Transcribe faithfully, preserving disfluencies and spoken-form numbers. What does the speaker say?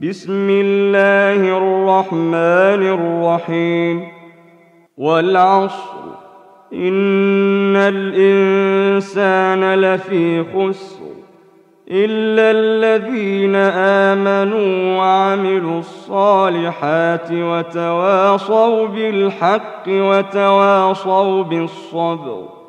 بسم الله الرحمن الرحيم والعصر إن الإنسان لفي خسر إلا الذين آمنوا وعملوا الصالحات وتواصوا بالحق وتواصوا بالصبر